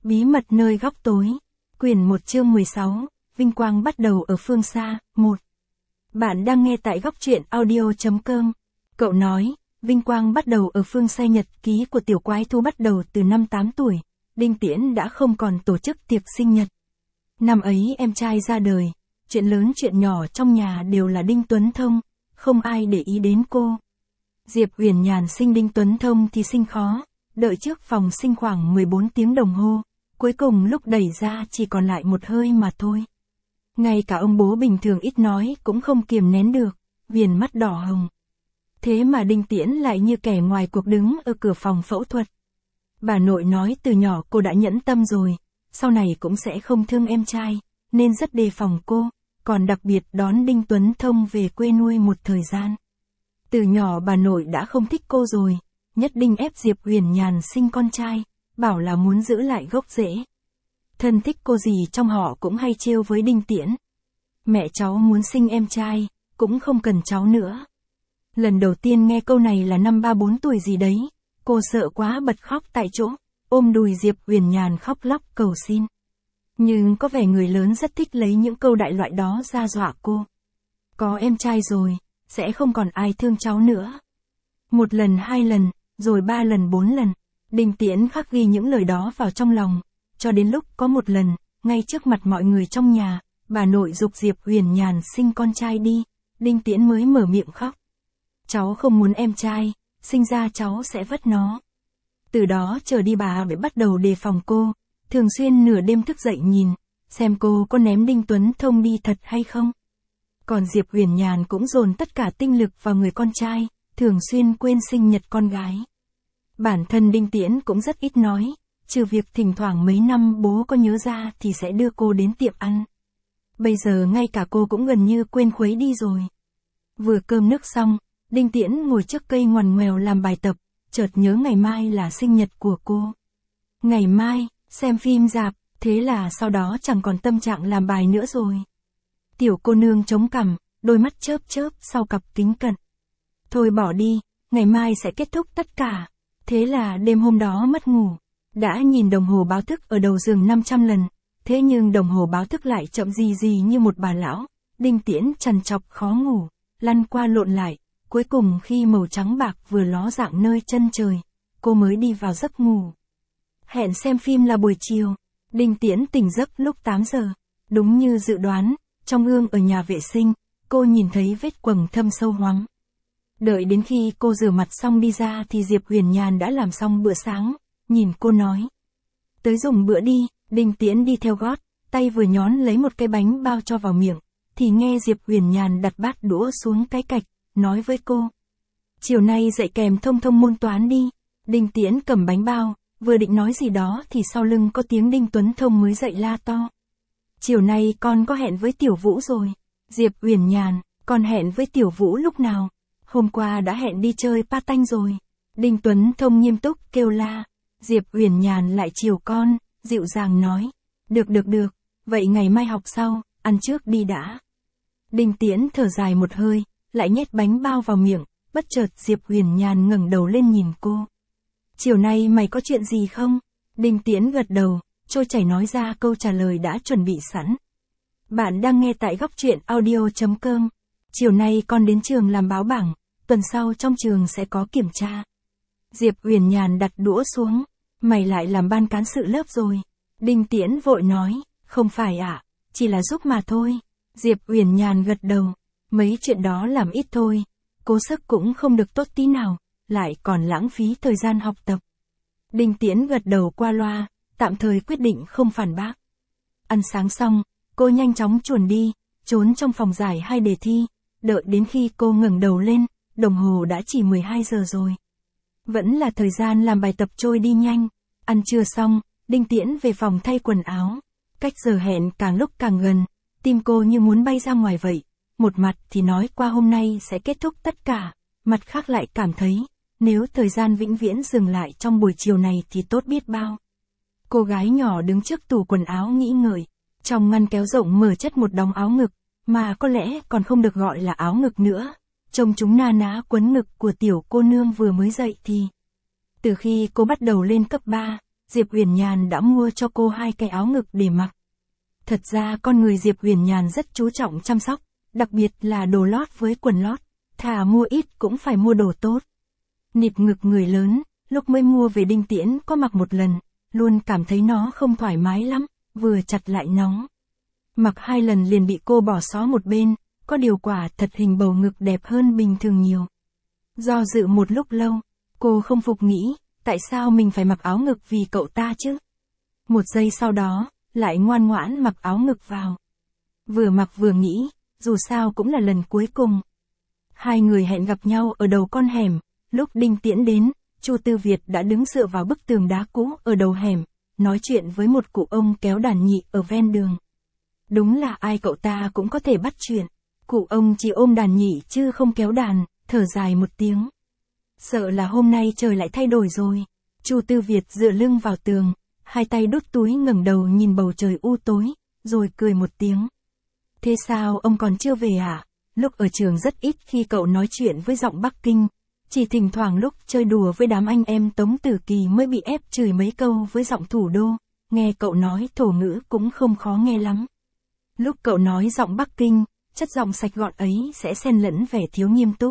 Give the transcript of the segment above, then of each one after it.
Bí mật nơi góc tối. Quyển 1 chương 16, Vinh quang bắt đầu ở phương xa. 1. Bạn đang nghe tại góc truyện audio.com. Cậu nói, vinh quang bắt đầu ở phương xa. Nhật ký của tiểu quái thú bắt đầu từ năm 8 tuổi. Đinh Tiễn đã không còn tổ chức tiệc sinh nhật. Năm ấy em trai ra đời, chuyện lớn chuyện nhỏ trong nhà đều là Đinh Tuấn Thông, không ai để ý đến cô. Diệp Huyền Nhàn sinh Đinh Tuấn Thông thì sinh khó, đợi trước phòng sinh khoảng 14 tiếng đồng hồ, cuối cùng lúc đẩy ra chỉ còn lại một hơi mà thôi. Ngay cả ông bố bình thường ít nói cũng không kiềm nén được, viền mắt đỏ hồng. Thế mà Đinh Tiễn lại như kẻ ngoài cuộc đứng ở cửa phòng phẫu thuật. Bà nội nói từ nhỏ cô đã nhẫn tâm rồi, sau này cũng sẽ không thương em trai, nên rất đề phòng cô, còn đặc biệt đón Đinh Tuấn Thông về quê nuôi một thời gian. Từ nhỏ bà nội đã không thích cô rồi, nhất định ép Diệp Huyền Nhàn sinh con trai, bảo là muốn giữ lại gốc rễ. Thân thích cô gì trong họ cũng hay trêu với Đinh Tiễn. Mẹ cháu muốn sinh em trai, cũng không cần cháu nữa. Lần đầu tiên nghe câu này là năm 3-4 tuổi gì đấy, cô sợ quá bật khóc tại chỗ, ôm đùi Diệp Huyền Nhàn khóc lóc cầu xin. Nhưng có vẻ người lớn rất thích lấy những câu đại loại đó ra dọa cô. Có em trai rồi, sẽ không còn ai thương cháu nữa. 1 lần 2 lần, rồi 3 lần 4 lần, Đinh Tiễn khắc ghi những lời đó vào trong lòng, cho đến lúc có một lần, ngay trước mặt mọi người trong nhà, bà nội giục Diệp Huyền Nhàn sinh con trai đi, Đinh Tiễn mới mở miệng khóc. Cháu không muốn em trai, sinh ra cháu sẽ vất nó. Từ đó trở đi bà mới bắt đầu đề phòng cô, thường xuyên nửa đêm thức dậy nhìn, xem cô có ném Đinh Tuấn Thông đi thật hay không. Còn Diệp Huyền Nhàn cũng dồn tất cả tinh lực vào người con trai, thường xuyên quên sinh nhật con gái. Bản thân Đinh Tiễn cũng rất ít nói, trừ việc thỉnh thoảng mấy năm bố có nhớ ra thì sẽ đưa cô đến tiệm ăn. Bây giờ ngay cả cô cũng gần như quên khuấy đi rồi. Vừa cơm nước xong, Đinh Tiễn ngồi trước cây ngoằn ngoèo làm bài tập, chợt nhớ ngày mai là sinh nhật của cô. Ngày mai, xem phim rạp, thế là sau đó chẳng còn tâm trạng làm bài nữa rồi. Tiểu cô nương chống cằm, đôi mắt chớp chớp sau cặp kính cận. Thôi bỏ đi, ngày mai sẽ kết thúc tất cả. Thế là đêm hôm đó mất ngủ. Đã nhìn đồng hồ báo thức ở đầu giường 500 lần, thế nhưng đồng hồ báo thức lại chậm gì như một bà lão. Đinh Tiễn trằn trọc khó ngủ, lăn qua lộn lại, cuối cùng khi màu trắng bạc vừa ló dạng nơi chân trời, cô mới đi vào giấc ngủ. Hẹn xem phim là buổi chiều, Đinh Tiễn tỉnh giấc lúc 8 giờ. Đúng như dự đoán, trong gương ở nhà vệ sinh, cô nhìn thấy vết quầng thâm sâu hoắm. Đợi đến khi cô rửa mặt xong đi ra thì Diệp Huyền Nhàn đã làm xong bữa sáng, nhìn cô nói. Tới dùng bữa đi, Đinh Tiễn đi theo gót, tay vừa nhón lấy một cái bánh bao cho vào miệng, thì nghe Diệp Huyền Nhàn đặt bát đũa xuống cái cạch, nói với cô. Chiều nay dạy kèm thông thông môn toán đi. Đinh Tiễn cầm bánh bao, vừa định nói gì đó thì sau lưng có tiếng Đinh Tuấn Thông mới dậy la to. Chiều nay con có hẹn với Tiểu Vũ rồi. Diệp Huyền Nhàn, con hẹn với Tiểu Vũ lúc nào? Hôm qua đã hẹn đi chơi pa-tanh rồi. Đinh Tuấn Thông nghiêm túc kêu la. Diệp Huyền Nhàn lại chiều con, dịu dàng nói. Được, vậy ngày mai học sau, ăn trước đi đã. Đinh Tiễn thở dài một hơi, lại nhét bánh bao vào miệng, bất chợt Diệp Huyền Nhàn ngẩng đầu lên nhìn cô. Chiều nay mày có chuyện gì không? Đinh Tiễn gật đầu, trôi chảy nói ra câu trả lời đã chuẩn bị sẵn. Bạn đang nghe tại góc truyện audio.com. Chiều nay con đến trường làm báo bảng, tuần sau trong trường sẽ có kiểm tra. Diệp Huyền Nhàn đặt đũa xuống, mày lại làm ban cán sự lớp rồi. Đinh Tiễn vội nói, không phải ạ, chỉ là giúp mà thôi. Diệp Huyền Nhàn gật đầu, mấy chuyện đó làm ít thôi, cố sức cũng không được tốt tí nào, lại còn lãng phí thời gian học tập. Đinh Tiễn gật đầu qua loa, tạm thời quyết định không phản bác. Ăn sáng xong, cô nhanh chóng chuồn đi, trốn trong phòng giải 2 đề thi, đợi đến khi cô ngẩng đầu lên, đồng hồ đã chỉ 12 giờ rồi. Vẫn là thời gian làm bài tập trôi đi nhanh. Ăn trưa xong, Đinh Tiễn về phòng thay quần áo. Cách giờ hẹn càng lúc càng gần, tim cô như muốn bay ra ngoài vậy. Một mặt thì nói qua hôm nay sẽ kết thúc tất cả, mặt khác lại cảm thấy, nếu thời gian vĩnh viễn dừng lại trong buổi chiều này thì tốt biết bao. Cô gái nhỏ đứng trước tủ quần áo nghĩ ngợi, trong ngăn kéo rộng mở chất một đống áo ngực, mà có lẽ còn không được gọi là áo ngực nữa. Trông chúng na ná quấn ngực của tiểu cô nương vừa mới dậy thì. Từ khi cô bắt đầu lên cấp 3, Diệp Uyển Nhàn đã mua cho cô 2 cái áo ngực để mặc. Thật ra con người Diệp Uyển Nhàn rất chú trọng chăm sóc, đặc biệt là đồ lót với quần lót, thà mua ít cũng phải mua đồ tốt. Nịt ngực người lớn, lúc mới mua về Đinh Tiễn có mặc một lần, luôn cảm thấy nó không thoải mái lắm, vừa chặt lại nóng. Mặc 2 lần liền bị cô bỏ xó một bên, có điều quả thật hình bầu ngực đẹp hơn bình thường nhiều. Do dự một lúc lâu, cô không phục nghĩ, tại sao mình phải mặc áo ngực vì cậu ta chứ? Một giây sau đó, lại ngoan ngoãn mặc áo ngực vào. Vừa mặc vừa nghĩ, dù sao cũng là lần cuối cùng. 2 người hẹn gặp nhau ở đầu con hẻm, lúc Đinh Tiễn đến, Chu Tư Việt đã đứng dựa vào bức tường đá cũ ở đầu hẻm, nói chuyện với một cụ ông kéo đàn nhị ở ven đường. Đúng là ai cậu ta cũng có thể bắt chuyện. Cụ ông chỉ ôm đàn nhị chứ không kéo đàn, thở dài một tiếng. Sợ là hôm nay trời lại thay đổi rồi. Chu Tư Việt dựa lưng vào tường, 2 tay đút túi ngẩng đầu nhìn bầu trời u tối, rồi cười một tiếng. Thế sao ông còn chưa về à? Lúc ở trường rất ít khi cậu nói chuyện với giọng Bắc Kinh, chỉ thỉnh thoảng lúc chơi đùa với đám anh em Tống Tử Kỳ mới bị ép chửi mấy câu với giọng thủ đô, nghe cậu nói thổ ngữ cũng không khó nghe lắm. Lúc cậu nói giọng Bắc Kinh, chất giọng sạch gọn ấy sẽ xen lẫn vẻ thiếu nghiêm túc.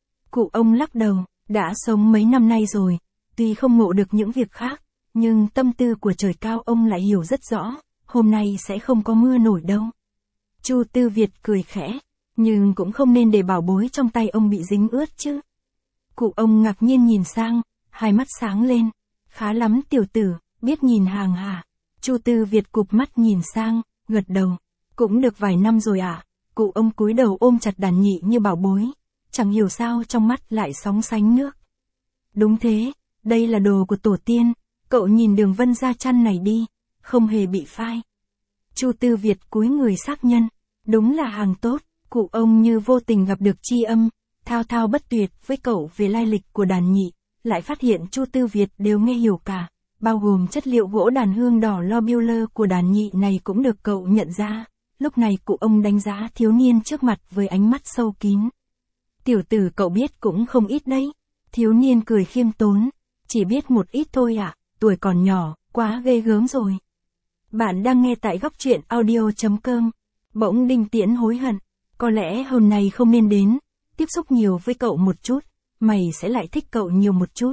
Cụ ông lắc đầu, đã sống mấy năm nay rồi, tuy không ngộ được những việc khác, nhưng tâm tư của trời cao ông lại hiểu rất rõ, hôm nay sẽ không có mưa nổi đâu. Chu Tư Việt cười khẽ, nhưng cũng không nên để bảo bối trong tay ông bị dính ướt chứ. Cụ ông ngạc nhiên nhìn sang, 2 mắt sáng lên, khá lắm tiểu tử, biết nhìn hàng hả? Chu Tư Việt cụp mắt nhìn sang, gật đầu, cũng được vài năm rồi à? Cụ ông cúi đầu ôm chặt đàn nhị như bảo bối, chẳng hiểu sao trong mắt lại sóng sánh nước. Đúng thế, đây là đồ của tổ tiên, cậu nhìn đường vân da chăn này đi, không hề bị phai. Chu Tư Việt cúi người xác nhân, đúng là hàng tốt. Cụ ông như vô tình gặp được tri âm, thao thao bất tuyệt với cậu về lai lịch của đàn nhị, lại phát hiện Chu Tư Việt đều nghe hiểu cả, bao gồm chất liệu gỗ đàn hương đỏ Lobular của đàn nhị này cũng được cậu nhận ra. Lúc này cụ ông đánh giá thiếu niên trước mặt với ánh mắt sâu kín. Tiểu tử cậu biết cũng không ít đấy. Thiếu niên cười khiêm tốn, chỉ biết một ít thôi ạ, tuổi còn nhỏ, quá ghê gớm rồi. Bạn đang nghe tại góc truyện audio.com. Bỗng Đinh Tiễn hối hận, có lẽ hôm nay không nên đến, tiếp xúc nhiều với cậu một chút, mày sẽ lại thích cậu nhiều một chút.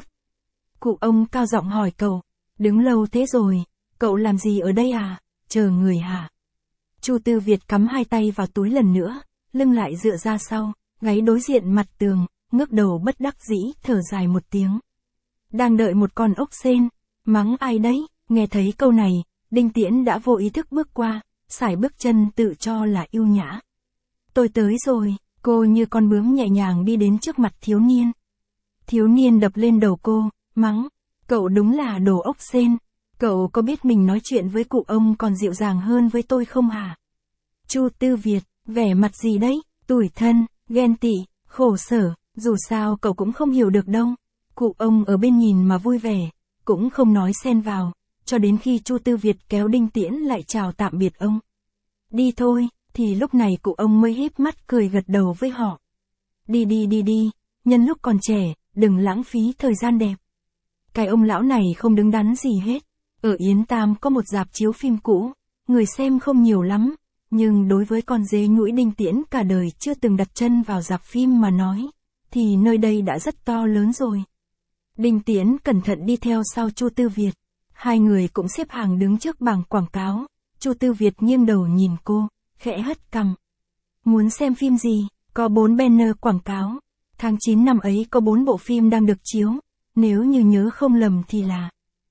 Cụ ông cao giọng hỏi cậu, đứng lâu thế rồi, cậu làm gì ở đây à, chờ người hả? Chu Tư Việt cắm 2 tay vào túi lần nữa, lưng lại dựa ra sau, gáy đối diện mặt tường, ngước đầu bất đắc dĩ, thở dài một tiếng. Đang đợi một con ốc sên, mắng ai đấy, nghe thấy câu này, Đinh Tiễn đã vô ý thức bước qua, sải bước chân tự cho là yêu nhã. Tôi tới rồi, cô như con bướm nhẹ nhàng đi đến trước mặt thiếu niên. Thiếu niên đập lên đầu cô, mắng, cậu đúng là đồ ốc sên, cậu có biết mình nói chuyện với cụ ông còn dịu dàng hơn với tôi không hả? Chu Tư Việt, vẻ mặt gì đấy, tủi thân, ghen tị, khổ sở, dù sao cậu cũng không hiểu được đâu. Cụ ông ở bên nhìn mà vui vẻ, cũng không nói xen vào, cho đến khi Chu Tư Việt kéo Đinh Tiễn lại chào tạm biệt ông. Đi thôi, thì lúc này cụ ông mới híp mắt cười gật đầu với họ. Đi đi, nhân lúc còn trẻ, đừng lãng phí thời gian đẹp. Cái ông lão này không đứng đắn gì hết. Ở Yến Tam có một rạp chiếu phim cũ, người xem không nhiều lắm, nhưng đối với con dế nhũi Đinh Tiễn cả đời chưa từng đặt chân vào rạp phim mà nói, thì nơi đây đã rất to lớn rồi. Đinh Tiễn cẩn thận đi theo sau Chu Tư Việt. 2 người cũng xếp hàng đứng trước bảng quảng cáo. Chu Tư Việt nghiêng đầu nhìn cô, khẽ hất cằm. Muốn xem phim gì? Có 4 banner quảng cáo. Tháng 9 năm ấy có 4 bộ phim đang được chiếu. Nếu như nhớ không lầm thì là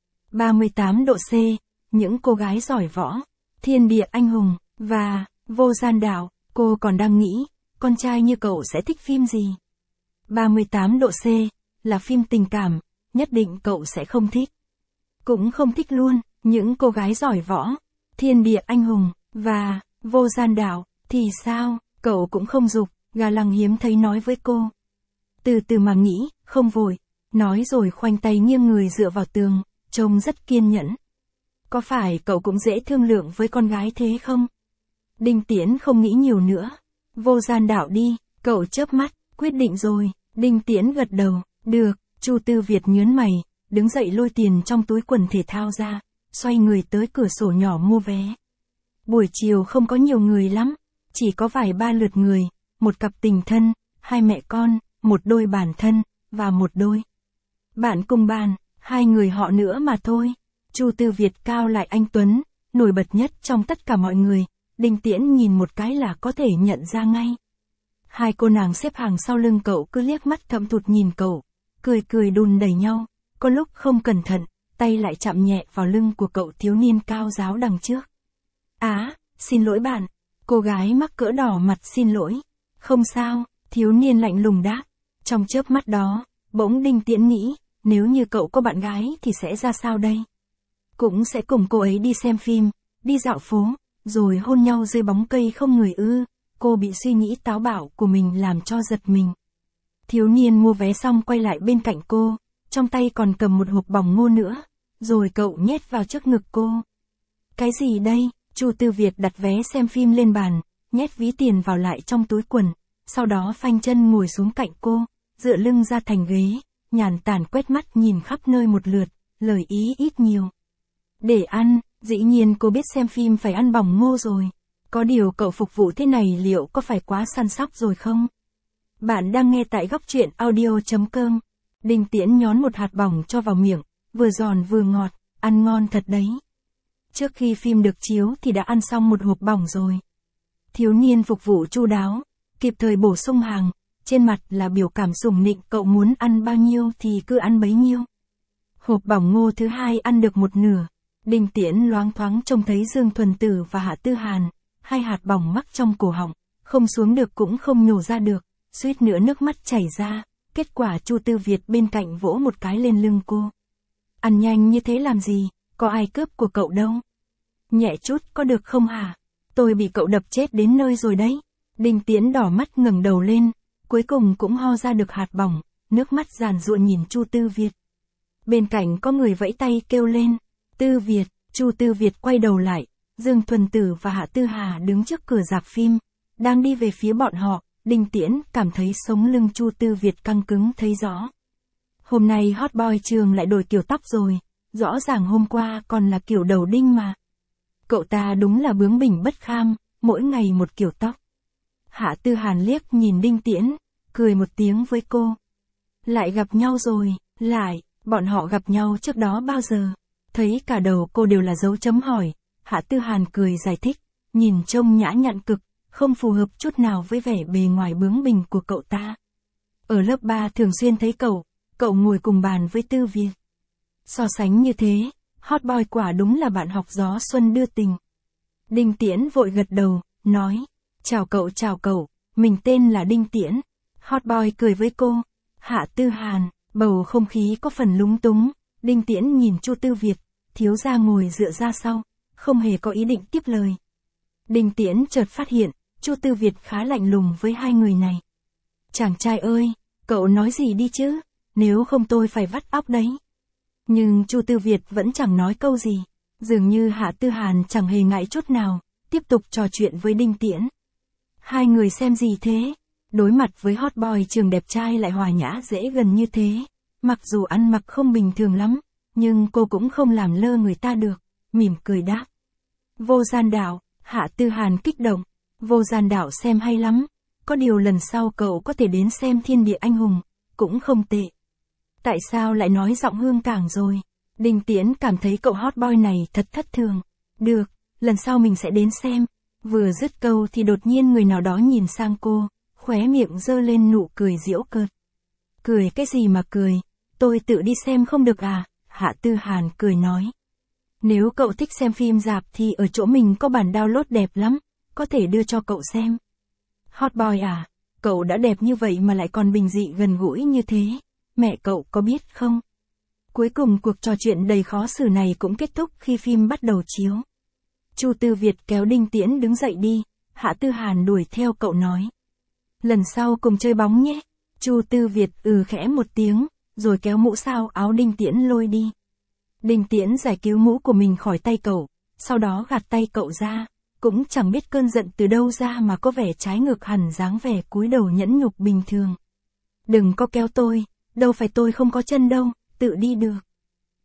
38 độ C, Những cô gái giỏi võ, Thiên địa anh hùng, và Vô gian đạo. Cô còn đang nghĩ, con trai như cậu sẽ thích phim gì? 38 độ C, là phim tình cảm, nhất định cậu sẽ không thích. Cũng không thích luôn, Những cô gái giỏi võ, Thiên địa anh hùng, và Vô gian đạo, thì sao, cậu cũng không dục, gà lăng hiếm thấy nói với cô. Từ từ mà nghĩ, không vội, nói rồi khoanh tay nghiêng người dựa vào tường, trông rất kiên nhẫn. Có phải cậu cũng dễ thương lượng với con gái thế không? Đinh Tiễn không nghĩ nhiều nữa. Vô gian đạo đi, cậu chớp mắt, quyết định rồi. Đinh Tiễn gật đầu, được. Chu Tư Việt nhớn mày, đứng dậy lôi tiền trong túi quần thể thao ra, xoay người tới cửa sổ nhỏ mua vé. Buổi chiều không có nhiều người lắm, chỉ có vài ba lượt người, một cặp tình thân, hai mẹ con, một đôi bản thân, và một đôi bạn cùng bàn, hai người họ nữa mà thôi. Chu Tư Việt cao lại anh tuấn, nổi bật nhất trong tất cả mọi người, Đinh Tiễn nhìn một cái là có thể nhận ra ngay. Hai cô nàng xếp hàng sau lưng cậu cứ liếc mắt thâm thụt nhìn cậu, cười cười đùn đẩy nhau, có lúc không cẩn thận, tay lại chạm nhẹ vào lưng của cậu thiếu niên cao ráo đằng trước. Xin lỗi bạn. Cô gái mắc cỡ đỏ mặt xin lỗi. Không sao, thiếu niên lạnh lùng đáp. Trong chớp mắt đó, bỗng Đinh Tiễn nghĩ, nếu như cậu có bạn gái thì sẽ ra sao đây? Cũng sẽ cùng cô ấy đi xem phim, đi dạo phố, rồi hôn nhau dưới bóng cây không người ư? Cô bị suy nghĩ táo bạo của mình làm cho giật mình. Thiếu niên mua vé xong quay lại bên cạnh cô, trong tay còn cầm một hộp bỏng ngô nữa, rồi cậu nhét vào trước ngực cô. Cái gì đây? Chu Tư Việt đặt vé xem phim lên bàn, nhét ví tiền vào lại trong túi quần, sau đó phanh chân ngồi xuống cạnh cô, dựa lưng ra thành ghế, nhàn tản quét mắt nhìn khắp nơi một lượt, lời ý ít nhiều. Để ăn, dĩ nhiên cô biết xem phim phải ăn bỏng ngô rồi. Có điều cậu phục vụ thế này liệu có phải quá săn sóc rồi không? Bạn đang nghe tại góc truyện audio.com. Đinh Tiễn nhón một hạt bỏng cho vào miệng, vừa giòn vừa ngọt, ăn ngon thật đấy. Trước khi phim được chiếu thì đã ăn xong một hộp bỏng rồi. Thiếu niên phục vụ chu đáo, kịp thời bổ sung hàng, trên mặt là biểu cảm sủng nịnh, cậu muốn ăn bao nhiêu thì cứ ăn bấy nhiêu. Hộp bỏng ngô thứ hai ăn được một nửa, Đinh Tiễn loáng thoáng trông thấy Dương Thuần Tử và Hạ Tư Hàn, hai hạt bỏng mắc trong cổ họng, không xuống được cũng không nhổ ra được, suýt nữa nước mắt chảy ra, kết quả Chu Tư Việt bên cạnh vỗ một cái lên lưng cô. Ăn nhanh như thế làm gì, có ai cướp của cậu đâu. Nhẹ chút có được không hả? Tôi bị cậu đập chết đến nơi rồi đấy. Đinh Tiễn đỏ mắt ngẩng đầu lên, cuối cùng cũng ho ra được hạt bỏng, nước mắt giàn giụa nhìn Chu Tư Việt. Bên cạnh có người vẫy tay kêu lên, Tư Việt. Chu Tư Việt quay đầu lại, Dương Thuần Tử và Hạ Tư Hà đứng trước cửa rạp phim, đang đi về phía bọn họ. Đinh Tiễn cảm thấy sống lưng Chu Tư Việt căng cứng thấy rõ. Hôm nay hot boy trường lại đổi kiểu tóc rồi, rõ ràng hôm qua còn là kiểu đầu đinh mà. Cậu ta đúng là bướng bỉnh bất kham, mỗi ngày một kiểu tóc. Hạ Tư Hàn liếc nhìn Đinh Tiễn, cười một tiếng với cô. Lại gặp nhau rồi, bọn họ gặp nhau trước đó bao giờ? Thấy cả đầu cô đều là dấu chấm hỏi, Hạ Tư Hàn cười giải thích, nhìn trông nhã nhặn cực, không phù hợp chút nào với vẻ bề ngoài bướng bỉnh của cậu ta. Ở lớp 3 thường xuyên thấy cậu ngồi cùng bàn với Tư Việt. So sánh như thế, hot boy quả đúng là bạn học gió xuân đưa tình. Đinh Tiễn vội gật đầu, nói, chào cậu, mình tên là Đinh Tiễn. Hot boy cười với cô, Hạ Tư Hàn, bầu không khí có phần lúng túng. Đinh Tiễn nhìn Chu Tư Việt, thiếu gia ngồi dựa ra sau, không hề có ý định tiếp lời. Đinh Tiễn chợt phát hiện, Chu Tư Việt khá lạnh lùng với hai người này. Chàng trai ơi, cậu nói gì đi chứ, nếu không tôi phải vắt óc đấy. Nhưng Chu Tư Việt vẫn chẳng nói câu gì, dường như Hạ Tư Hàn chẳng hề ngại chút nào, tiếp tục trò chuyện với Đinh Tiễn. Hai người xem gì thế? Đối mặt với hot boy trường đẹp trai lại hòa nhã dễ gần như thế, mặc dù ăn mặc không bình thường lắm, nhưng cô cũng không làm lơ người ta được, mỉm cười đáp. Vô Gian Đạo. Hạ Tư Hàn kích động, Vô Gian Đạo xem hay lắm, có điều lần sau cậu có thể đến xem Thiên Địa Anh Hùng, cũng không tệ. Tại sao lại nói giọng hương cảng rồi? Đinh Tiễn cảm thấy cậu hot boy này thật thất thường. Được, lần sau mình sẽ đến xem. Vừa dứt câu thì đột nhiên người nào đó nhìn sang cô, khóe miệng giơ lên nụ cười giễu cợt. Cười cái gì mà cười, tôi tự đi xem không được à? Hạ Tư Hàn cười nói. Nếu cậu thích xem phim rạp thì ở chỗ mình có bản download đẹp lắm, có thể đưa cho cậu xem. Hot boy à, cậu đã đẹp như vậy mà lại còn bình dị gần gũi như thế, mẹ cậu có biết không? Cuối cùng cuộc trò chuyện đầy khó xử này cũng kết thúc khi phim bắt đầu chiếu. Chu Tư Việt kéo Đinh Tiễn đứng dậy đi, Hạ Tư Hàn đuổi theo cậu nói. Lần sau cùng chơi bóng nhé. Chu Tư Việt khẽ một tiếng, rồi kéo mũ sao áo Đinh Tiễn lôi đi. Đinh Tiễn giải cứu mũ của mình khỏi tay cậu, sau đó gạt tay cậu ra, cũng chẳng biết cơn giận từ đâu ra mà có vẻ trái ngược hẳn dáng vẻ cúi đầu nhẫn nhục bình thường. Đừng có kéo tôi, đâu phải tôi không có chân đâu, tự đi được.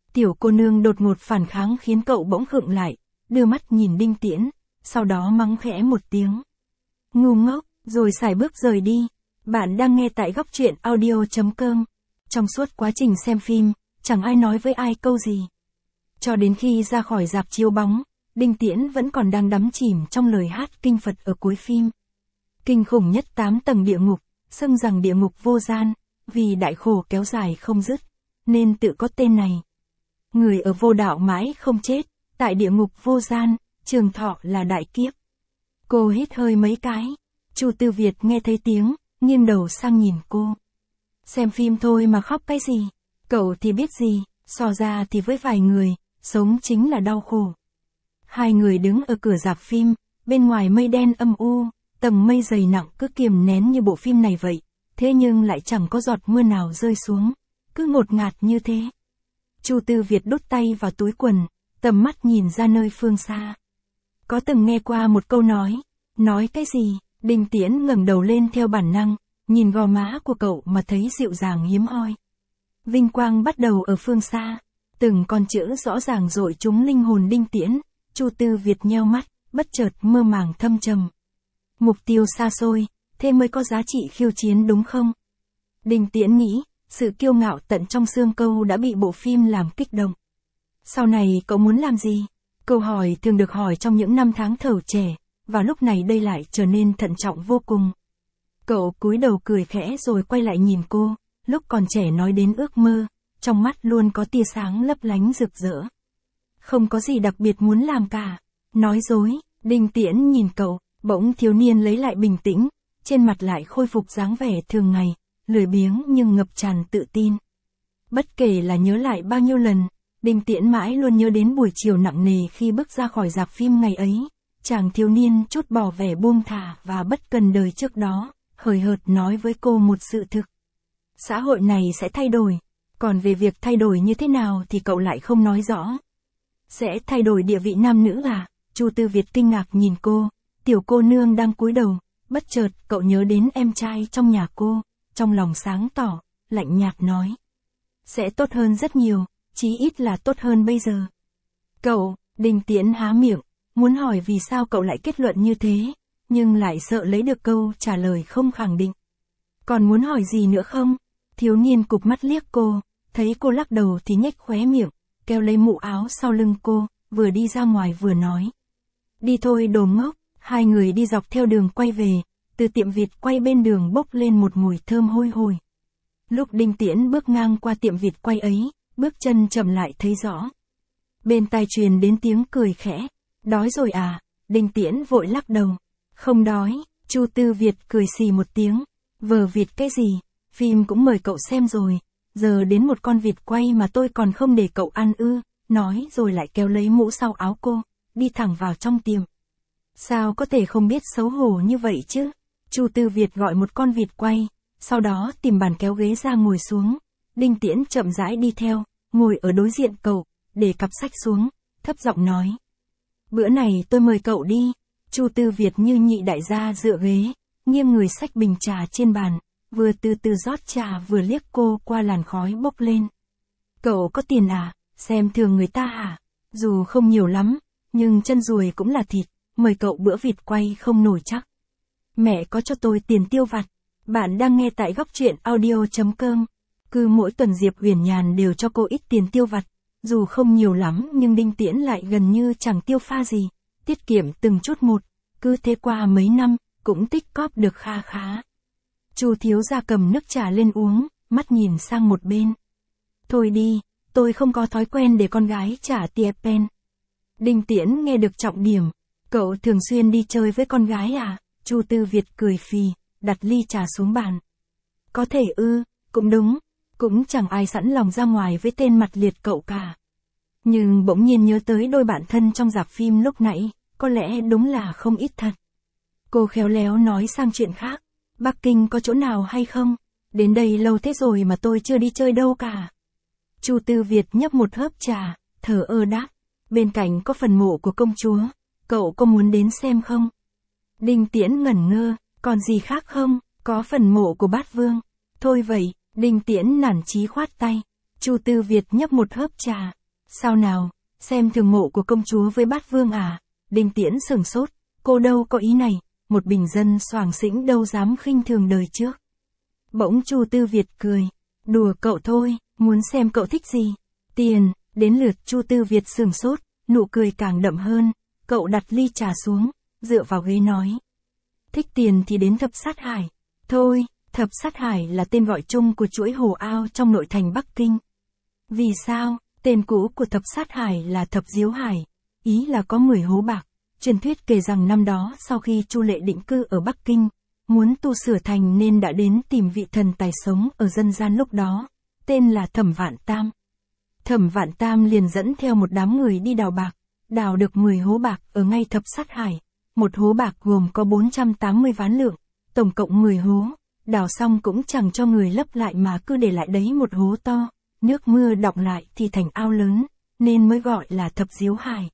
Tiểu cô nương đột ngột phản kháng khiến cậu bỗng khựng lại, đưa mắt nhìn Đinh Tiễn, sau đó mắng khẽ một tiếng. Ngu ngốc, rồi sải bước rời đi. Bạn đang nghe tại góc truyện audio.com. Trong suốt quá trình xem phim, chẳng ai nói với ai câu gì. Cho đến khi ra khỏi rạp chiếu bóng, Đinh Tiễn vẫn còn đang đắm chìm trong lời hát kinh Phật ở cuối phim. Kinh khủng nhất 8 tầng địa ngục, xưng rằng địa ngục vô gian, vì đại khổ kéo dài không dứt, nên tự có tên này. Người ở vô đạo mãi không chết, tại địa ngục vô gian, trường thọ là đại kiếp. Cô hít hơi mấy cái. Chu Tư Việt nghe thấy tiếng, nghiêng đầu sang nhìn cô. Xem phim thôi mà khóc cái gì? Cậu thì biết gì, so ra thì với vài người, sống chính là đau khổ. Hai người đứng ở cửa rạp phim, bên ngoài mây đen âm u, tầng mây dày nặng cứ kiềm nén như bộ phim này vậy, thế nhưng lại chẳng có giọt mưa nào rơi xuống, cứ ngột ngạt như thế. Chu Tư Việt đút tay vào túi quần, tầm mắt nhìn ra nơi phương xa. Có từng nghe qua một câu nói cái gì? Đinh Tiễn ngẩng đầu lên theo bản năng, nhìn gò má của cậu mà thấy dịu dàng hiếm hoi. Vinh quang bắt đầu ở phương xa, từng con chữ rõ ràng dội trúng linh hồn Đinh Tiễn. Chu Tư Việt nheo mắt, bất chợt mơ màng thâm trầm. Mục tiêu xa xôi, thế mới có giá trị khiêu chiến đúng không? Đinh Tiễn nghĩ, sự kiêu ngạo tận trong xương câu đã bị bộ phim làm kích động. Sau này cậu muốn làm gì? Câu hỏi thường được hỏi trong những năm tháng thở trẻ, và lúc này đây lại trở nên thận trọng vô cùng. Cậu cúi đầu cười khẽ rồi quay lại nhìn cô, lúc còn trẻ nói đến ước mơ, trong mắt luôn có tia sáng lấp lánh rực rỡ. Không có gì đặc biệt muốn làm cả. Nói dối. Đinh Tiễn nhìn cậu, bỗng thiếu niên lấy lại bình tĩnh, trên mặt lại khôi phục dáng vẻ thường ngày, lười biếng nhưng ngập tràn tự tin. Bất kể là nhớ lại bao nhiêu lần, Đinh Tiễn mãi luôn nhớ đến buổi chiều nặng nề khi bước ra khỏi rạp phim ngày ấy. Chàng thiếu niên trút bỏ vẻ buông thả và bất cần đời trước đó, hời hợt nói với cô một sự thực. Xã hội này sẽ thay đổi, còn về việc thay đổi như thế nào thì cậu lại không nói rõ. Sẽ thay đổi địa vị nam nữ à? Chu Tư Việt kinh ngạc nhìn cô, tiểu cô nương đang cúi đầu, bất chợt cậu nhớ đến em trai trong nhà cô, trong lòng sáng tỏ, lạnh nhạt nói. Sẽ tốt hơn rất nhiều, chí ít là tốt hơn bây giờ. Cậu, Đinh Tiễn há miệng, muốn hỏi vì sao cậu lại kết luận như thế, nhưng lại sợ lấy được câu trả lời không khẳng định. Còn muốn hỏi gì nữa không? Thiếu niên cụp mắt liếc cô, thấy cô lắc đầu thì nhếch khóe miệng, kéo lấy mũ áo sau lưng cô, vừa đi ra ngoài vừa nói. Đi thôi đồ ngốc. Hai người đi dọc theo đường quay về, từ tiệm vịt quay bên đường bốc lên một mùi thơm hôi hổi. Lúc Đinh Tiễn bước ngang qua tiệm vịt quay ấy, bước chân chậm lại thấy rõ. Bên tai truyền đến tiếng cười khẽ. Đói rồi à? Đinh Tiễn vội lắc đầu. Không đói. Chu Tư Việt cười xì một tiếng. Vờ vịt cái gì? Phim cũng mời cậu xem rồi. Giờ đến một con vịt quay mà tôi còn không để cậu ăn ư? Nói rồi lại kéo lấy mũ sau áo cô, đi thẳng vào trong tiệm. Sao có thể không biết xấu hổ như vậy chứ? Chu Tư Việt gọi một con vịt quay, sau đó tìm bàn kéo ghế ra ngồi xuống. Đinh Tiễn chậm rãi đi theo, ngồi ở đối diện cậu, để cặp sách xuống, thấp giọng nói. Bữa này tôi mời cậu đi. Chu Tư Việt như nhị đại gia dựa ghế, nghiêng người xách bình trà trên bàn, vừa từ từ rót trà vừa liếc cô qua làn khói bốc lên. Cậu có tiền à? Xem thường người ta à? Dù không nhiều lắm, nhưng chân ruồi cũng là thịt, mời cậu bữa vịt quay không nổi chắc. Mẹ có cho tôi tiền tiêu vặt. Bạn đang nghe tại góc truyện audio.com. Cứ mỗi tuần Diệp Huyền Nhàn đều cho cô ít tiền tiêu vặt. Dù không nhiều lắm nhưng Đinh Tiễn lại gần như chẳng tiêu pha gì. Tiết kiệm từng chút một. Cứ thế qua mấy năm, cũng tích cóp được kha khá. Chu thiếu gia cầm nước trà lên uống, mắt nhìn sang một bên. Thôi đi, tôi không có thói quen để con gái trả tiền pen. Đinh Tiễn nghe được trọng điểm. Cậu thường xuyên đi chơi với con gái à? Chu Tư Việt cười phì, đặt ly trà xuống bàn. Có thể ư, cũng đúng, cũng chẳng ai sẵn lòng ra ngoài với tên mặt liệt cậu cả. Nhưng bỗng nhiên nhớ tới đôi bạn thân trong rạp phim lúc nãy, có lẽ đúng là không ít thật. Cô khéo léo nói sang chuyện khác. Bắc Kinh có chỗ nào hay không? Đến đây lâu thế rồi mà tôi chưa đi chơi đâu cả. Chu Tư Việt nhấp một hớp trà, thở ơ đáp. Bên cạnh có phần mộ của công chúa, cậu có muốn đến xem không? Đinh Tiễn ngẩn ngơ, còn gì khác không? Có phần mộ của bát vương. Thôi vậy, Đinh Tiễn nản chí khoát tay. Chu Tư Việt nhấp một hớp trà, Sao nào, xem thường mộ của công chúa với bát vương à? Đinh Tiễn sửng sốt, cô đâu có ý này, một bình dân xoàng xĩnh đâu dám khinh thường đời trước. Bỗng Chu Tư Việt cười, đùa cậu thôi, muốn xem cậu thích gì? Tiền. Đến lượt Chu Tư Việt sửng sốt, nụ cười càng đậm hơn, cậu đặt ly trà xuống, dựa vào ghế nói. Thích tiền thì đến Thập Sát Hải. Thôi, Thập Sát Hải là tên gọi chung của chuỗi hồ ao trong nội thành Bắc Kinh. Vì sao? Tên cũ của Thập Sát Hải là Thập Diếu Hải, ý là có 10 hố bạc. Truyền thuyết kể rằng năm đó sau khi Chu Lệ định cư ở Bắc Kinh, muốn tu sửa thành nên đã đến tìm vị thần tài sống ở dân gian lúc đó, tên là Thẩm Vạn Tam. Thẩm Vạn Tam liền dẫn theo một đám người đi đào bạc, đào được 10 hố bạc ở ngay Thập Sát Hải. Một hố bạc gồm có 480 ván lượng, tổng cộng 10 hố, đào xong cũng chẳng cho người lấp lại mà cứ để lại đấy một hố to, nước mưa đọng lại thì thành ao lớn, nên mới gọi là Thập Diếu Hải.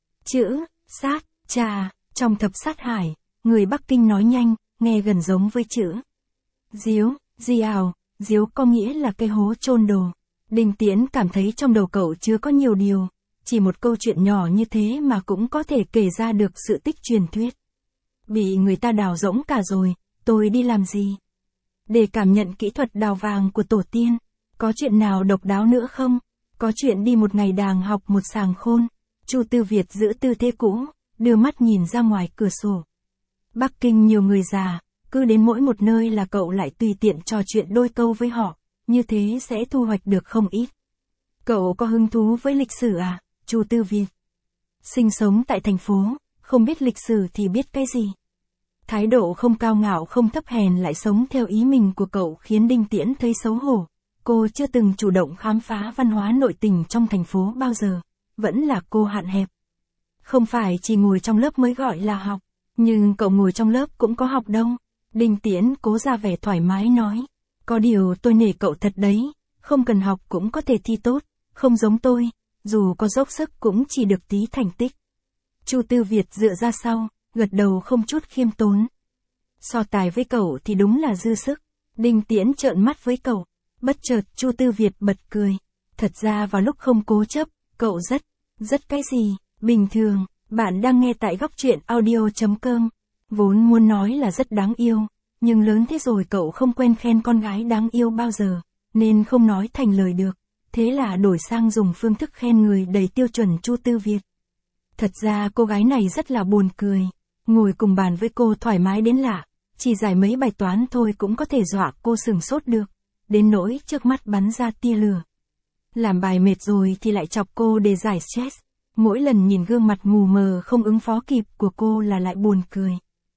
Chữ sát, trà, trong Thập Sát Hải, người Bắc Kinh nói nhanh, nghe gần giống với chữ diếu, diào, diếu có nghĩa là cái hố chôn đồ. Đinh Tiễn cảm thấy trong đầu cậu chưa có nhiều điều, chỉ một câu chuyện nhỏ như thế mà cũng có thể kể ra được sự tích truyền thuyết. Bị người ta đào rỗng cả rồi, tôi đi làm gì? Để cảm nhận kỹ thuật đào vàng của tổ tiên, có chuyện nào độc đáo nữa không? Có chuyện đi một ngày đàng học một sàng khôn. Chu Tư Việt giữ tư thế cũ, đưa mắt nhìn ra ngoài cửa sổ. Bắc Kinh nhiều người già, cứ đến mỗi một nơi là cậu lại tùy tiện trò chuyện đôi câu với họ, như thế sẽ thu hoạch được không ít. Cậu có hứng thú với lịch sử à, Chu Tư Việt? Sinh sống tại thành phố, không biết lịch sử thì biết cái gì? Thái độ không cao ngạo không thấp hèn lại sống theo ý mình của cậu khiến Đinh Tiễn thấy xấu hổ. Cô chưa từng chủ động khám phá văn hóa nội tình trong thành phố bao giờ, vẫn là cô hạn hẹp. Không phải chỉ ngồi trong lớp mới gọi là học, nhưng cậu ngồi trong lớp cũng có học đâu. Đinh Tiễn cố ra vẻ thoải mái nói, có điều tôi nể cậu thật đấy, không cần học cũng có thể thi tốt, không giống tôi, dù có dốc sức cũng chỉ được tí thành tích. Chu Tư Việt dựa ra sau, gật đầu không chút khiêm tốn. So tài với cậu thì đúng là dư sức. Đinh Tiễn trợn mắt với cậu, bất chợt Chu Tư Việt bật cười. Thật ra vào lúc không cố chấp, cậu rất cái gì, bình thường. Bạn đang nghe tại góc truyện audio.com. Vốn muốn nói là rất đáng yêu, nhưng lớn thế rồi cậu không quen khen con gái đáng yêu bao giờ, nên không nói thành lời được. Thế là đổi sang dùng phương thức khen người đầy tiêu chuẩn Chu Tư Việt. Thật ra cô gái này rất là buồn cười. Ngồi cùng bàn với cô thoải mái đến lạ, chỉ giải mấy bài toán thôi cũng có thể dọa cô sửng sốt được, đến nỗi trước mắt bắn ra tia lửa. Làm bài mệt rồi thì lại chọc cô để giải stress. Mỗi lần nhìn gương mặt mù mờ không ứng phó kịp của cô là lại buồn cười.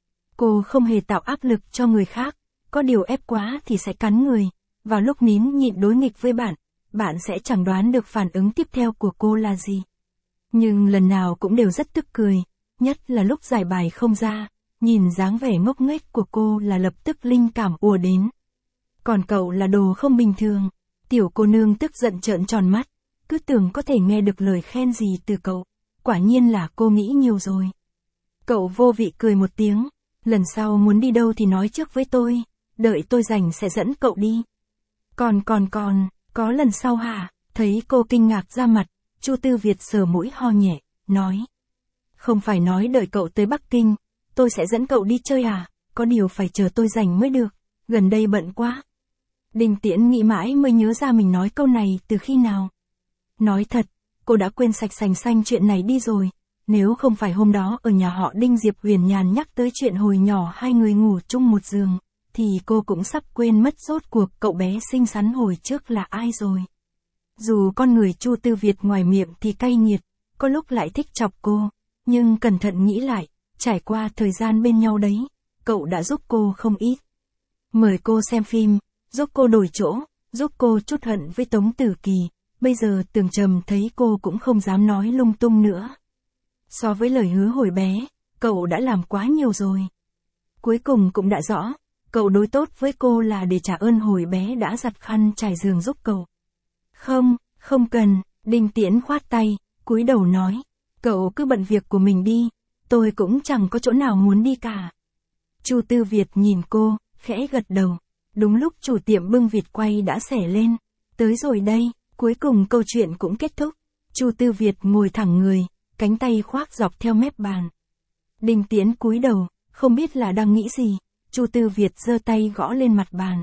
Cô không hề tạo áp lực cho người khác, có điều ép quá thì sẽ cắn người. Vào lúc nín nhịn đối nghịch với bạn sẽ chẳng đoán được phản ứng tiếp theo của cô là gì. Nhưng lần nào cũng đều rất tức cười, nhất là lúc giải bài không ra, nhìn dáng vẻ ngốc nghếch của cô là lập tức linh cảm ùa đến. Còn cậu là đồ không bình thường. Tiểu cô nương tức giận trợn tròn mắt, cứ tưởng có thể nghe được lời khen gì từ cậu, quả nhiên là cô nghĩ nhiều rồi. Cậu vô vị cười một tiếng, lần sau muốn đi đâu thì nói trước với tôi, đợi tôi rảnh sẽ dẫn cậu đi. Còn, có lần sau hả? Thấy cô kinh ngạc ra mặt, Chu Tư Việt sờ mũi ho nhẹ, nói. Không phải nói đợi cậu tới Bắc Kinh, tôi sẽ dẫn cậu đi chơi à, có điều phải chờ tôi rảnh mới được, gần đây bận quá. Đinh Tiễn nghĩ mãi mới nhớ ra mình nói câu này từ khi nào. Nói thật, cô đã quên sạch sành xanh chuyện này đi rồi, nếu không phải hôm đó ở nhà họ Đinh Diệp Huyền nhàn nhắc tới chuyện hồi nhỏ hai người ngủ chung một giường, thì cô cũng sắp quên mất rốt cuộc cậu bé xinh xắn hồi trước là ai rồi. Dù con người Chu Tư Việt ngoài miệng thì cay nghiệt, có lúc lại thích chọc cô, nhưng cẩn thận nghĩ lại, trải qua thời gian bên nhau đấy, cậu đã giúp cô không ít. Mời cô xem phim, giúp cô đổi chỗ, giúp cô trút hận với Tống Tử Kỳ, bây giờ Tường Trầm thấy cô cũng không dám nói lung tung nữa. So với lời hứa hồi bé, cậu đã làm quá nhiều rồi. Cuối cùng cũng đã rõ, cậu đối tốt với cô là để trả ơn hồi bé đã giặt khăn trải giường giúp cậu. Không cần, Đinh Tiễn khoát tay, cúi đầu nói, cậu cứ bận việc của mình đi, tôi cũng chẳng có chỗ nào muốn đi cả. Chu Tư Việt nhìn cô, khẽ gật đầu. Đúng lúc chủ tiệm bưng vịt quay đã xẻ lên, tới rồi đây, cuối cùng câu chuyện cũng kết thúc. Chu Tư Việt ngồi thẳng người, cánh tay khoác dọc theo mép bàn. Đinh Tiễn cúi đầu, không biết là đang nghĩ gì. Chu Tư Việt giơ tay gõ lên mặt bàn.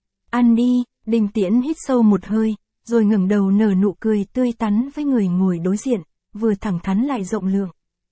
Ăn đi. Đinh Tiễn hít sâu một hơi, rồi ngẩng đầu nở nụ cười tươi tắn với người ngồi đối diện, vừa thẳng thắn lại rộng lượng.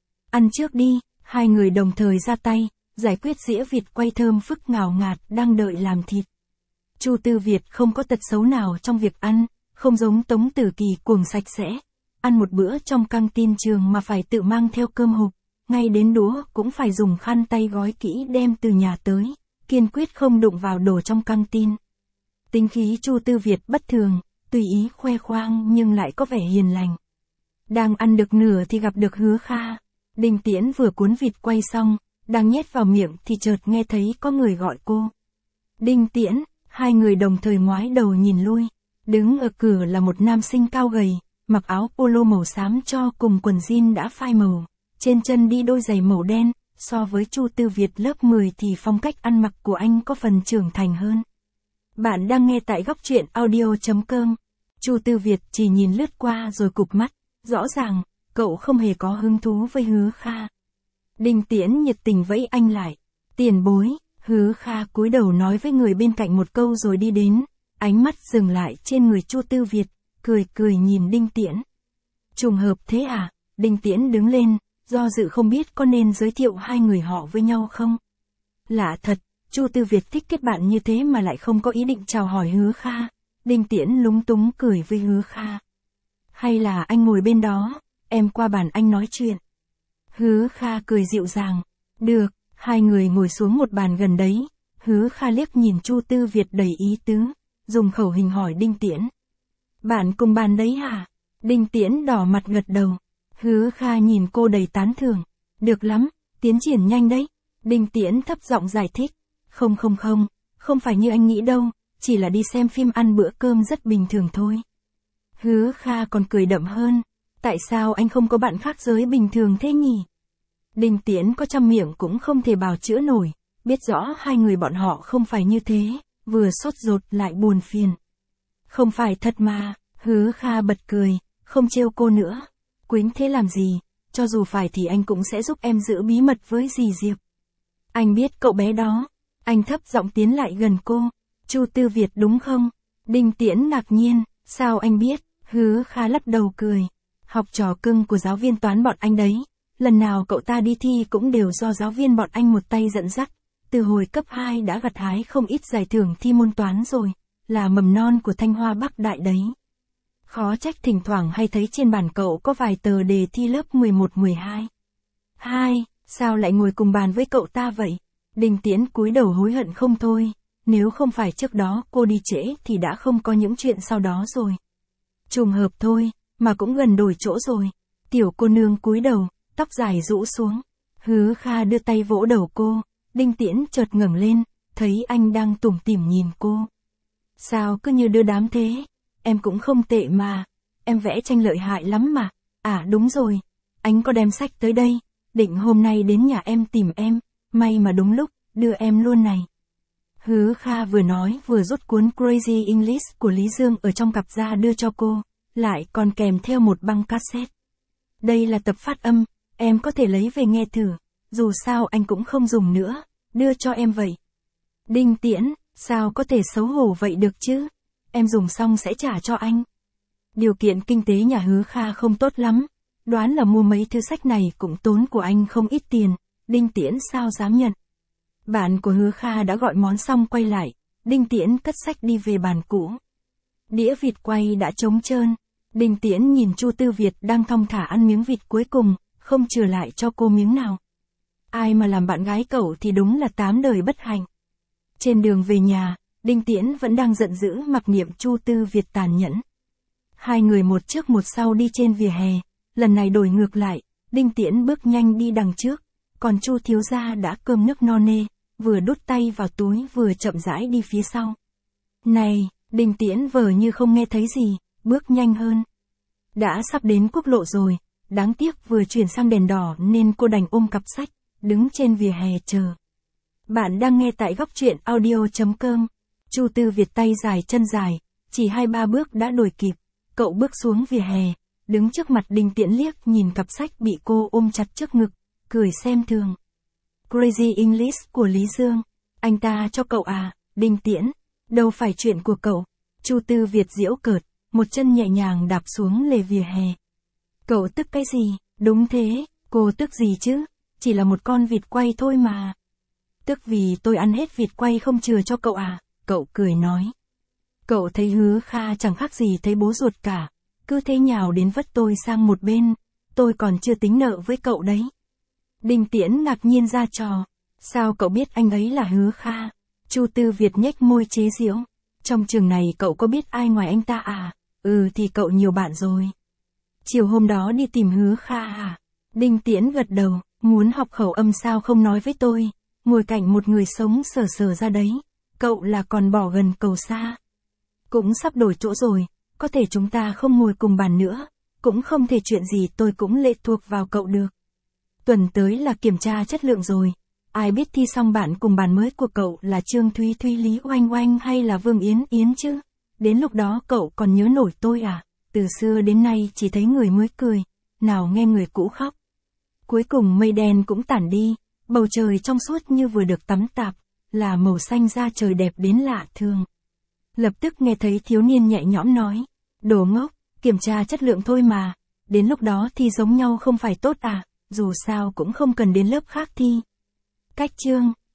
Ăn trước đi. Hai người đồng thời ra tay, giải quyết dĩa vịt quay thơm phức ngào ngạt đang đợi làm thịt. Chu Tư Việt không có tật xấu nào trong việc ăn, không giống Tống Tử Kỳ cuồng sạch sẽ. Ăn một bữa trong căng tin trường mà phải tự mang theo cơm hộp, ngay đến đũa cũng phải dùng khăn tay gói kỹ đem từ nhà tới, kiên quyết không đụng vào đồ trong căng tin. Tính khí Chu Tư Việt bất thường, tùy ý khoe khoang nhưng lại có vẻ hiền lành. Đang ăn được nửa thì gặp được Hứa Kha. Đinh Tiễn vừa cuốn vịt quay xong, đang nhét vào miệng thì chợt nghe thấy có người gọi cô. Đinh Tiễn. Hai người đồng thời ngoái đầu nhìn lui. Đứng ở cửa là một nam sinh cao gầy, mặc áo polo màu xám cho cùng quần jean đã phai màu, trên chân đi đôi giày màu đen. So với Chu Tư Việt lớp 10 thì phong cách ăn mặc của anh có phần trưởng thành hơn. Bạn đang nghe tại góc truyện audio.com. Chu Tư Việt chỉ nhìn lướt qua rồi cụp mắt. Rõ ràng, cậu không hề có hứng thú với Hứa Kha. Đinh Tiễn nhiệt tình vẫy anh lại. Tiền bối. Hứa Kha cúi đầu nói với người bên cạnh một câu rồi đi đến. Ánh mắt dừng lại trên người Chu Tư Việt, cười cười nhìn Đinh Tiễn. Trùng hợp thế à? Đinh Tiễn đứng lên, do dự không biết có nên giới thiệu hai người họ với nhau không. Lạ thật, Chu Tư Việt thích kết bạn như thế mà lại không có ý định chào hỏi Hứa Kha. Đinh Tiễn lúng túng cười với Hứa Kha. Hay là anh ngồi bên đó, em qua bàn anh nói chuyện. Hứa Kha cười dịu dàng. Được. Hai người ngồi xuống một bàn gần đấy. Hứa Kha liếc nhìn Chu Tư Việt đầy ý tứ, dùng khẩu hình hỏi Đinh Tiễn. Bạn cùng bàn đấy hả? Đinh Tiễn đỏ mặt gật đầu. Hứa Kha nhìn cô đầy tán thưởng. Được lắm, tiến triển nhanh đấy. Đinh Tiễn thấp giọng giải thích. Không phải như anh nghĩ đâu, chỉ là đi xem phim ăn bữa cơm rất bình thường thôi. Hứa Kha còn cười đậm hơn. Tại sao anh không có bạn khác giới bình thường thế nhỉ? Đinh Tiễn có trăm miệng cũng không thể bào chữa nổi, biết rõ hai người bọn họ không phải như thế, vừa sốt ruột lại buồn phiền. Không phải thật mà. Hứa Kha bật cười, không trêu cô nữa. Quýnh thế làm gì, cho dù phải thì anh cũng sẽ giúp em giữ bí mật với dì Diệp. Anh biết cậu bé đó. Anh thấp giọng tiến lại gần cô. Chu Tư Việt đúng không? Đinh Tiễn ngạc nhiên, sao anh biết? Hứa Kha lắc đầu cười. Học trò cưng của giáo viên toán bọn anh đấy. Lần nào cậu ta đi thi cũng đều do giáo viên bọn anh một tay dẫn dắt. Từ hồi cấp 2 đã gặt hái không ít giải thưởng thi môn toán rồi. Là mầm non của Thanh Hoa Bắc Đại đấy. Khó trách thỉnh thoảng hay thấy trên bàn cậu có vài tờ đề thi lớp 11-12. Sao lại ngồi cùng bàn với cậu ta vậy? Đinh Tiễn cúi đầu hối hận không thôi. Nếu không phải trước đó cô đi trễ thì đã không có những chuyện sau đó rồi. Trùng hợp thôi, mà cũng gần đổi chỗ rồi. Tiểu cô nương cúi đầu, tóc dài rũ xuống. Hứa Kha đưa tay vỗ đầu cô. Đinh Tiễn chợt ngẩng lên, thấy anh đang tủm tỉm nhìn cô. Sao cứ như đưa đám thế? Em cũng không tệ mà. Em vẽ tranh lợi hại lắm mà. À đúng rồi, anh có đem sách tới đây. Định hôm nay đến nhà em tìm em. May mà đúng lúc, đưa em luôn này. Hứa Kha vừa nói vừa rút cuốn Crazy English của Lý Dương ở trong cặp ra đưa cho cô. Lại còn kèm theo một băng cassette. Đây là tập phát âm, em có thể lấy về nghe thử. Dù sao anh cũng không dùng nữa, đưa cho em vậy. Đinh Tiễn, sao có thể xấu hổ vậy được chứ? Em dùng xong sẽ trả cho anh. Điều kiện kinh tế nhà Hứa Kha không tốt lắm. Đoán là mua mấy thư sách này cũng tốn của anh không ít tiền. Đinh Tiễn sao dám nhận. Bạn của Hứa Kha đã gọi món xong quay lại. Đinh Tiễn cất sách đi về bàn cũ. Đĩa vịt quay đã trống trơn. Đinh Tiễn nhìn Chu Tư Việt đang thong thả ăn miếng vịt cuối cùng, không chừa lại cho cô miếng nào. Ai mà làm bạn gái cậu thì đúng là 8 đời bất hạnh. Trên đường về nhà, Đinh Tiễn vẫn đang giận dữ mặc niệm Chu Tư Việt tàn nhẫn. Hai người một trước một sau đi trên vỉa hè, lần này đổi ngược lại, Đinh Tiễn bước nhanh đi đằng trước, còn Chu thiếu gia đã cơm nước no nê, vừa đút tay vào túi vừa chậm rãi đi phía sau. Này, Đinh Tiễn vờ như không nghe thấy gì, bước nhanh hơn. Đã sắp đến quốc lộ rồi, đáng tiếc vừa chuyển sang đèn đỏ nên cô đành ôm cặp sách, đứng trên vỉa hè chờ. Bạn đang nghe tại góc truyện audio.com. Chu Tư Việt tay dài chân dài, chỉ 2-3 bước đã đuổi kịp. Cậu bước xuống vỉa hè, đứng trước mặt Đinh Tiễn liếc nhìn cặp sách bị cô ôm chặt trước ngực, cười xem thường. Crazy English của Lý Dương. Anh ta cho cậu à, Đinh Tiễn. Đâu phải chuyện của cậu. Chu Tư Việt giễu cợt, một chân nhẹ nhàng đạp xuống lề vỉa hè. Cậu tức cái gì? Đúng thế, cô tức gì chứ? Chỉ là một con vịt quay thôi mà. Tức vì tôi ăn hết vịt quay không chừa cho cậu à? Cậu cười nói. Cậu thấy Hứa Kha chẳng khác gì thấy bố ruột cả. Cứ thế nhào đến vất tôi sang một bên. Tôi còn chưa tính nợ với cậu đấy. Đinh Tiễn ngạc nhiên ra trò. Sao cậu biết anh ấy là Hứa Kha? Chu Tư Việt nhếch môi chế giễu. Trong trường này cậu có biết ai ngoài anh ta à? Ừ thì cậu nhiều bạn rồi. Chiều hôm đó đi tìm Hứa Kha à? Đinh Tiễn gật đầu. Muốn học khẩu âm sao không nói với tôi? Ngồi cạnh một người sống sờ sờ ra đấy. Cậu là còn bỏ gần cầu xa. Cũng sắp đổi chỗ rồi. Có thể chúng ta không ngồi cùng bàn nữa. Cũng không thể chuyện gì tôi cũng lệ thuộc vào cậu được. Tuần tới là kiểm tra chất lượng rồi. Ai biết thi xong bạn cùng bàn mới của cậu là Trương Thúy Thúy Lý Oanh Oanh hay là Vương Yến Yến chứ? Đến lúc đó cậu còn nhớ nổi tôi à? Từ xưa đến nay chỉ thấy người mới cười, nào nghe người cũ khóc. Cuối cùng mây đen cũng tản đi, bầu trời trong suốt như vừa được tắm tạp, là màu xanh da trời đẹp đến lạ thường. Lập tức nghe thấy thiếu niên nhẹ nhõm nói, đồ ngốc, kiểm tra chất lượng thôi mà, đến lúc đó thi giống nhau không phải tốt à, dù sao cũng không cần đến lớp khác thi. Cách chương